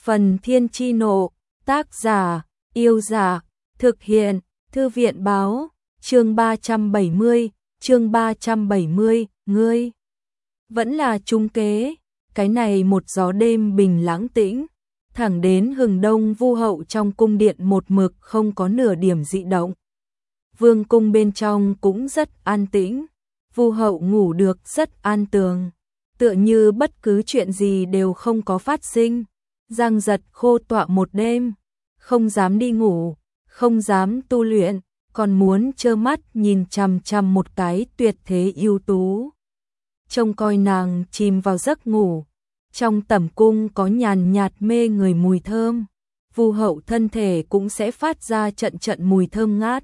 Phần Thiên Chi Nộ, tác giả, Yêu Dạ, thực hiện, Thư viện báo, chương 370, ngươi vẫn là trung kế. Cái này một gió đêm bình lãng tĩnh, thẳng đến hừng đông Vu hậu trong cung điện một mực không có nửa điểm dị động. Vương cung bên trong cũng rất an tĩnh, Vu hậu ngủ được rất an tường, tựa như bất cứ chuyện gì đều không có phát sinh. Giang Giật khô tọa một đêm, không dám đi ngủ, không dám tu luyện, còn muốn trơ mắt nhìn chằm chằm một cái tuyệt thế ưu tú. Trông coi nàng chìm vào giấc ngủ, trong tẩm cung có nhàn nhạt mê người mùi thơm, Vu hậu thân thể cũng sẽ phát ra trận trận mùi thơm ngát.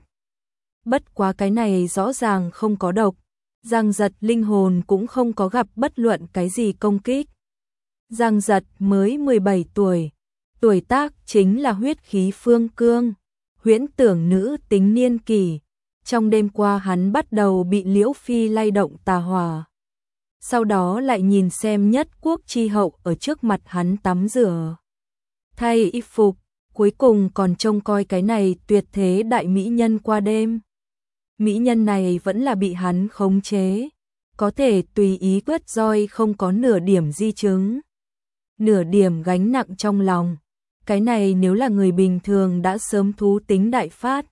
Bất quá cái này rõ ràng không có độc, Giang Giật linh hồn cũng không có gặp bất luận cái gì công kích. Giang Giật mới 17 tuổi, tuổi tác chính là huyết khí phương cương, huyễn tưởng nữ tính niên kỳ. Trong đêm qua hắn bắt đầu bị Liễu Phi lay động tà hỏa. Sau đó lại nhìn xem Nhất Quốc chi hậu ở trước mặt hắn tắm rửa, thay y phục, cuối cùng còn trông coi cái này tuyệt thế đại mỹ nhân qua đêm. Mỹ nhân này vẫn là bị hắn khống chế, có thể tùy ý quất roi, không có nửa điểm di chứng, nửa điểm gánh nặng trong lòng. Cái này nếu là người bình thường đã sớm thú tính đại phát.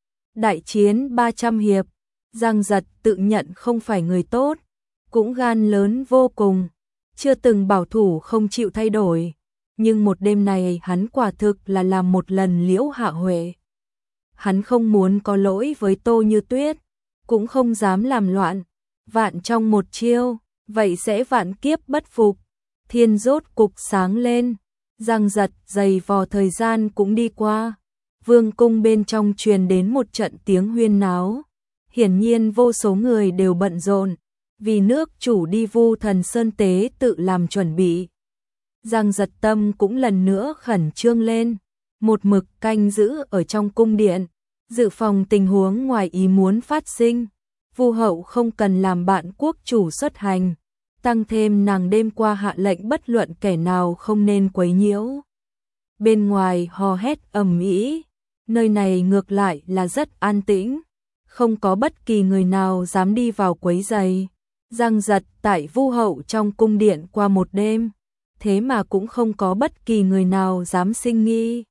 Đại chiến 300 hiệp, Giang Giật tự nhận không phải người tốt, cũng gan lớn vô cùng, chưa từng bảo thủ không chịu thay đổi. Nhưng một đêm này hắn quả thực là làm một lần Liễu Hạ Huệ. Hắn không muốn có lỗi với Tô Như Tuyết, cũng không dám làm loạn, vạn trong một chiêu, vậy sẽ vạn kiếp bất phục. Thiên rốt cục sáng lên, Giang Giật dày vò thời gian cũng đi qua. Vương cung bên trong truyền đến một trận tiếng huyên náo, hiển nhiên vô số người đều bận rộn, vì nước chủ đi Vu Thần Sơn tế tự làm chuẩn bị. Giang Giật tâm cũng lần nữa khẩn trương lên, một mực canh giữ ở trong cung điện, dự phòng tình huống ngoài ý muốn phát sinh. Vu hậu không cần làm bạn quốc chủ xuất hành, tăng thêm nàng đêm qua hạ lệnh bất luận kẻ nào không nên quấy nhiễu. Bên ngoài hò hét ầm ĩ, nơi này ngược lại là rất an tĩnh, không có bất kỳ người nào dám đi vào quấy rầy. Giang Giật tại Vu hậu trong cung điện qua một đêm, thế mà cũng không có bất kỳ người nào dám sinh nghi.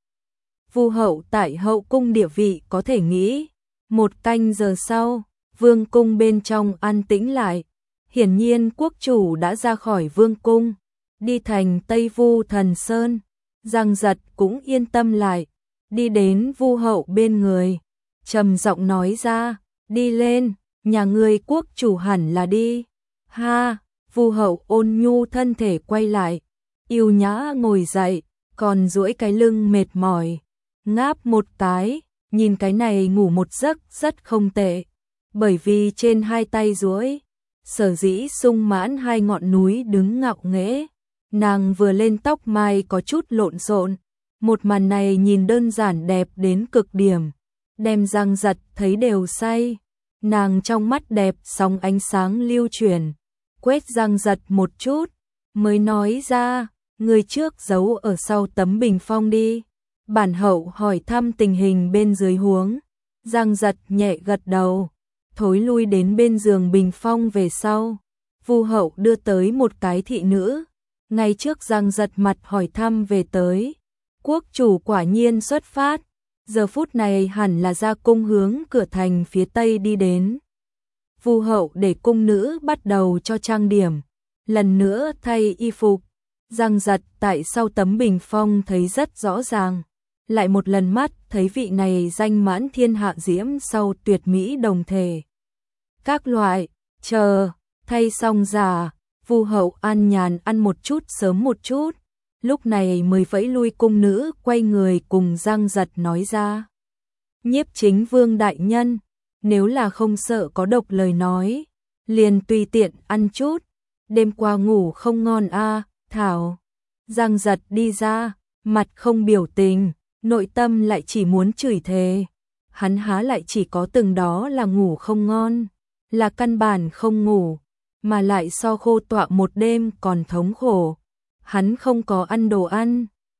Vu hậu tại hậu cung địa vị có thể nghĩ. Một canh giờ sau, vương cung bên trong an tĩnh lại. Hiển nhiên quốc chủ đã ra khỏi vương cung, đi thành Tây Vu Thần Sơn. Giang Giật cũng yên tâm lại, đi đến Vu hậu bên người, trầm giọng nói ra, đi lên, nhà ngươi quốc chủ hẳn là đi. Ha, Vu hậu ôn nhu thân thể quay lại, yêu nhã ngồi dậy, còn duỗi cái lưng mệt mỏi, ngáp một cái, nhìn cái này ngủ một giấc rất không tệ, bởi vì trên hai tay duỗi, sở dĩ sung mãn hai ngọn núi đứng ngạo nghễ. Nàng vừa lên tóc mai có chút lộn xộn, một màn này nhìn đơn giản đẹp đến cực điểm, đem Giang Giật thấy đều say. Nàng trong mắt đẹp sóng ánh sáng lưu chuyển, quét Giang Giật một chút, mới nói ra, người trước giấu ở sau tấm bình phong đi. Bản hậu hỏi thăm tình hình bên dưới huống. Giang Giật nhẹ gật đầu, thối lui đến bên giường bình phong về sau. Vu hậu đưa tới một cái thị nữ, ngay trước Giang Giật mặt hỏi thăm về tới. Quốc chủ quả nhiên xuất phát, giờ phút này hẳn là ra cung hướng cửa thành phía tây đi đến. Vu hậu để cung nữ bắt đầu cho trang điểm, lần nữa thay y phục. Giang Giật tại sau tấm bình phong thấy rất rõ ràng, lại một lần mắt thấy vị này danh mãn thiên hạ diễm sau tuyệt mỹ đồng thể. Các loại, chờ, thay xong giả, Vu hậu an nhàn ăn một chút sớm một chút, lúc này mới vẫy lui cung nữ quay người cùng Giang Giật nói ra. Nhiếp chính vương đại nhân, nếu là không sợ có độc lời nói, liền tùy tiện ăn chút, đêm qua ngủ không ngon a, thảo. Giang Giật đi ra, mặt không biểu tình, nội tâm lại chỉ muốn chửi thề. Hắn há lại chỉ có từng đó là ngủ không ngon, là căn bản không ngủ, mà lại so khô tọa một đêm còn thống khổ. Hắn không có ăn đồ ăn,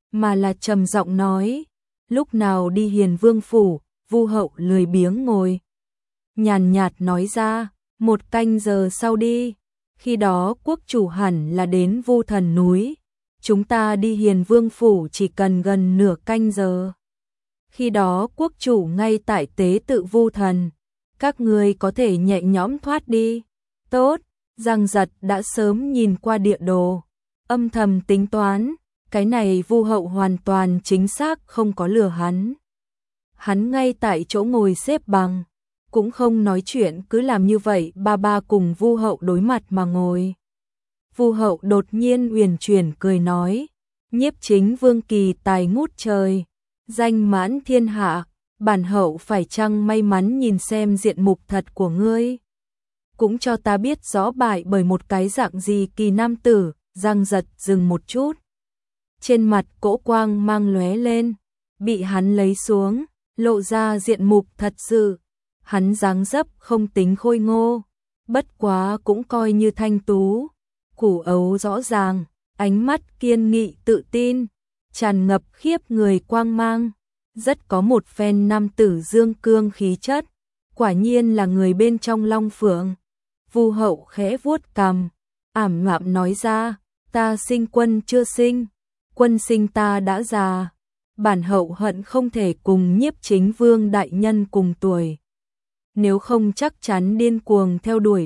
mà là trầm giọng nói, lúc nào đi Hiền Vương phủ. Vu Hậu lười biếng ngồi, nhàn nhạt nói ra, 1 canh giờ sau đi, khi đó quốc chủ hẳn là đến Vu Thần núi, chúng ta đi Hiền Vương phủ chỉ cần gần nửa canh giờ. Khi đó quốc chủ ngay tại tế tự Vu Thần, các ngươi có thể nhẹ nhõm thoát đi. Tốt, Giang Giật đã sớm nhìn qua địa đồ, âm thầm tính toán, cái này Vu Hậu hoàn toàn chính xác không có lừa hắn. Hắn ngay tại chỗ ngồi xếp bằng, cũng không nói chuyện, cứ làm như vậy, ba cùng Vu Hậu đối mặt mà ngồi. Vu Hậu đột nhiên uyển chuyển cười nói, Nhiếp Chính Vương kỳ tài ngút trời, danh mãn thiên hạ, bản hậu phải chăng may mắn nhìn xem diện mục thật của ngươi, cũng cho ta biết rõ bại bởi một cái dạng gì kỳ nam tử. Giang Giật dừng một chút, trên mặt cỗ quang mang lóe lên, bị hắn lấy xuống, lộ ra diện mục thật sự. Hắn dáng dấp không tính khôi ngô, bất quá cũng coi như thanh tú, củ ấu rõ ràng, ánh mắt kiên nghị tự tin, tràn ngập khiếp người quang mang, rất có một phen nam tử dương cương khí chất, quả nhiên là người bên trong Long Phượng. Vu Hậu khẽ vuốt cằm, ảm đạm nói ra, ta sinh quân chưa sinh, quân sinh ta đã già, bản hậu hận không thể cùng Nhiếp Chính Vương đại nhân cùng tuổi. Nếu không chắc chắn điên cuồng theo đuổi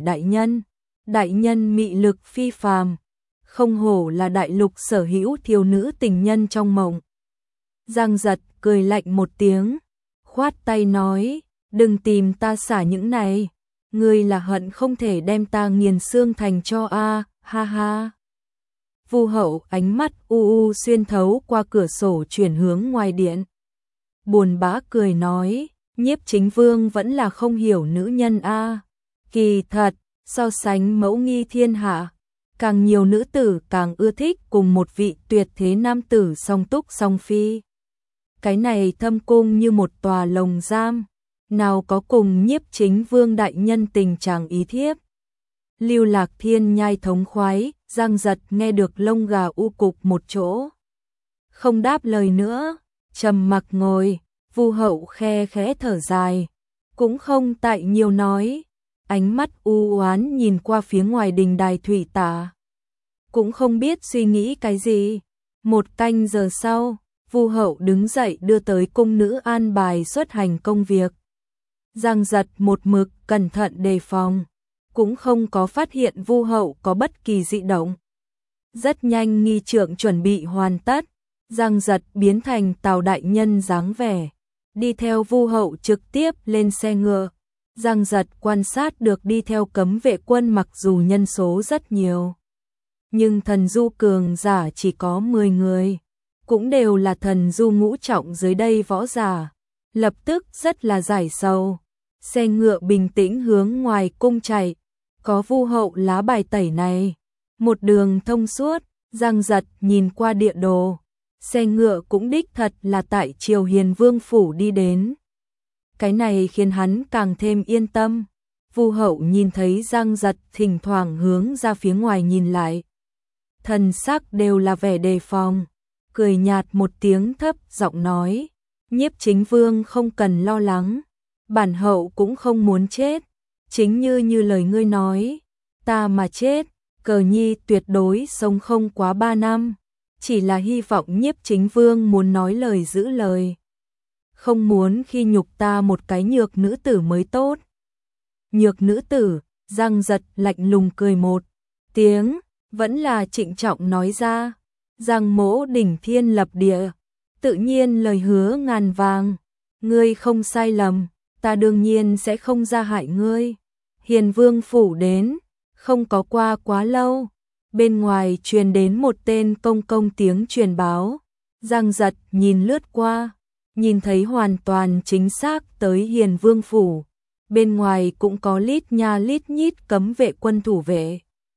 đại nhân mị lực phi phàm, không hổ là đại lục sở hữu thiếu nữ tình nhân trong mộng. Giang Giật cười lạnh một tiếng, khoát tay nói, đừng tìm ta xả những này, ngươi là hận không thể đem ta nghiền xương thành cho a, ha ha. Vu Hậu ánh mắt u xuyên thấu qua cửa sổ chuyển hướng ngoài điện, buồn bã cười nói, Nhiếp Chính Vương vẫn là không hiểu nữ nhân a. Kỳ thật, so sánh mẫu nghi thiên hạ, càng nhiều nữ tử càng ưa thích cùng một vị tuyệt thế nam tử song túc song phi. Cái này thâm cung như một tòa lồng giam, nào có cùng Nhiếp Chính Vương đại nhân tình trạng ý thiếp. Lưu Lạc Thiên nhai thống khoái, Giang Giật nghe được lông gà u cục một chỗ, không đáp lời nữa, trầm mặc ngồi. Vu Hậu khe khẽ thở dài, cũng không tại nhiều nói, ánh mắt u oán nhìn qua phía ngoài đình đài thủy tả, cũng không biết suy nghĩ cái gì. 1 canh giờ sau, Vu Hậu đứng dậy đưa tới cung nữ an bài xuất hành công việc. Giang Giật một mực cẩn thận đề phòng, cũng không có phát hiện Vu Hậu có bất kỳ dị động. Rất nhanh nghi trượng chuẩn bị hoàn tất, Giang Giật biến thành Tào đại nhân dáng vẻ, đi theo Vu Hậu trực tiếp lên xe ngựa. Giang Giật quan sát được đi theo cấm vệ quân mặc dù nhân số rất nhiều, nhưng thần du cường giả chỉ có 10 người, cũng đều là thần du ngũ trọng dưới đây võ giả, lập tức rất là giải sầu. Xe ngựa bình tĩnh hướng ngoài cung chạy, có Vu Hậu lá bài tẩy này, một đường thông suốt. Giang Giật nhìn qua địa đồ, xe ngựa cũng đích thật là tại Triều Hiền Vương phủ đi đến. Cái này khiến hắn càng thêm yên tâm. Vu Hậu nhìn thấy Giang Giật thỉnh thoảng hướng ra phía ngoài nhìn lại, thần sắc đều là vẻ đề phòng, cười nhạt một tiếng thấp giọng nói, Nhiếp Chính Vương không cần lo lắng, bản hậu cũng không muốn chết, chính như lời ngươi nói, ta mà chết, Cờ Nhi tuyệt đối sống không quá 3 năm, chỉ là hy vọng Nhiếp Chính Vương muốn nói lời giữ lời, không muốn khi nhục ta một cái nhược nữ tử mới tốt. Nhược nữ tử, Giang Giật lạnh lùng cười một tiếng, vẫn là trịnh trọng nói ra, Giang mỗ đỉnh thiên lập địa, tự nhiên lời hứa ngàn vàng, ngươi không sai lầm, ta đương nhiên sẽ không ra hại ngươi. Hiền Vương phủ đến, không có qua quá lâu, bên ngoài truyền đến một tên công tiếng truyền báo. Giang Giật nhìn lướt qua, nhìn thấy hoàn toàn chính xác tới Hiền Vương phủ, bên ngoài cũng có lít nha lít nhít cấm vệ quân thủ vệ.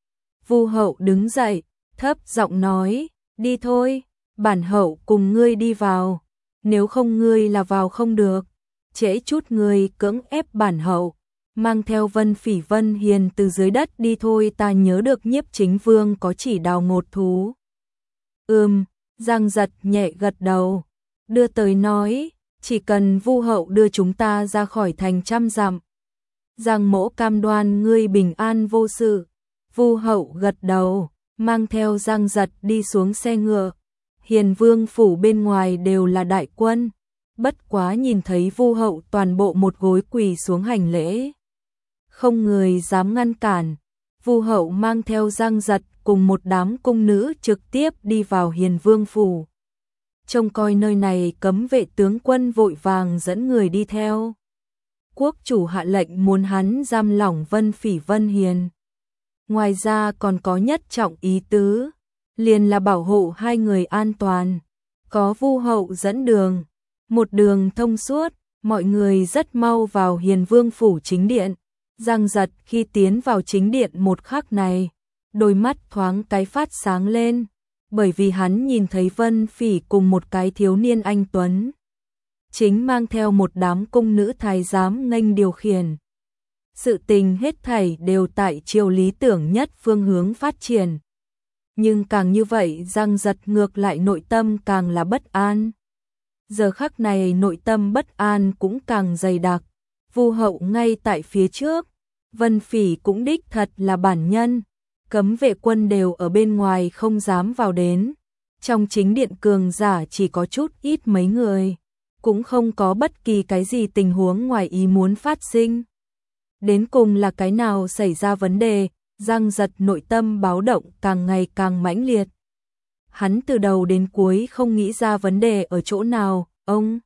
Vu Hậu đứng dậy, thấp giọng nói, đi thôi, bản hậu cùng ngươi đi vào, nếu không ngươi là vào không được, trễ chút ngươi cưỡng ép bản hậu, mang theo Vân Phỉ Vân Hiền từ dưới đất đi thôi. Ta nhớ được Nhiếp Chính Vương có chỉ đào ngột thú. Giang Giật nhẹ gật đầu, đưa tới nói, chỉ cần Vu hậu đưa chúng ta ra khỏi thành 100 dặm. Giang mỗ cam đoan ngươi bình an vô sự. Vu hậu gật đầu, mang theo Giang Giật đi xuống xe ngựa. Hiền Vương phủ bên ngoài đều là đại quân, bất quá nhìn thấy Vu hậu toàn bộ một gối quỳ xuống hành lễ. Không người dám ngăn cản. Vu hậu mang theo Giang Giật cùng một đám cung nữ trực tiếp đi vào Hiền Vương phủ. Trông coi nơi này cấm vệ tướng quân vội vàng dẫn người đi theo. Quốc chủ hạ lệnh muốn hắn giam lỏng Vân Phỉ Vân Hiền. Ngoài ra còn có nhất trọng ý tứ, liền là bảo hộ hai người an toàn. Có Vu hậu dẫn đường, một đường thông suốt, mọi người rất mau vào Hiền Vương phủ chính điện. Giang Giật khi tiến vào chính điện một khắc này, đôi mắt thoáng cái phát sáng lên, bởi vì hắn nhìn thấy Vân Phỉ cùng một cái thiếu niên anh tuấn, chính mang theo một đám cung nữ thái giám nghênh điều khiển. Sự tình hết thảy đều tại chiều lý tưởng nhất phương hướng phát triển. Nhưng càng như vậy Giang Giật ngược lại nội tâm càng là bất an. Giờ khắc này nội tâm bất an cũng càng dày đặc. Vu hậu ngay tại phía trước, Vân Phỉ cũng đích thật là bản nhân. Cấm vệ quân đều ở bên ngoài không dám vào đến. Trong chính điện cường giả chỉ có chút ít mấy người, cũng không có bất kỳ cái gì tình huống ngoài ý muốn phát sinh. Đến cùng là cái nào xảy ra vấn đề, Giang Giật nội tâm báo động càng ngày càng mãnh liệt. Hắn từ đầu đến cuối không nghĩ ra vấn đề ở chỗ nào, ông.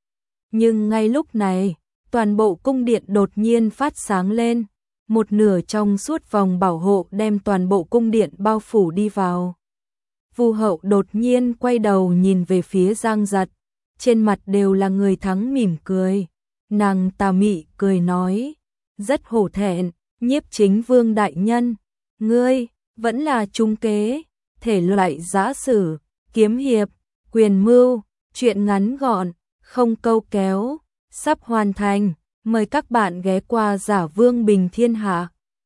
Nhưng ngay lúc này, toàn bộ cung điện đột nhiên phát sáng lên. Một nửa trong suốt vòng bảo hộ đem toàn bộ cung điện bao phủ đi vào. Vu hậu đột nhiên quay đầu nhìn về phía Giang Giật. Trên mặt đều là người thắng mỉm cười. Nàng tà mị cười nói, rất hổ thẹn, Nhiếp Chính Vương đại nhân, ngươi vẫn là trung kế, thể loại giã sử, kiếm hiệp, quyền mưu, truyện ngắn gọn, không câu kéo, sắp hoàn thành, mời các bạn ghé qua Giả Vương Bình Thiên Hạ.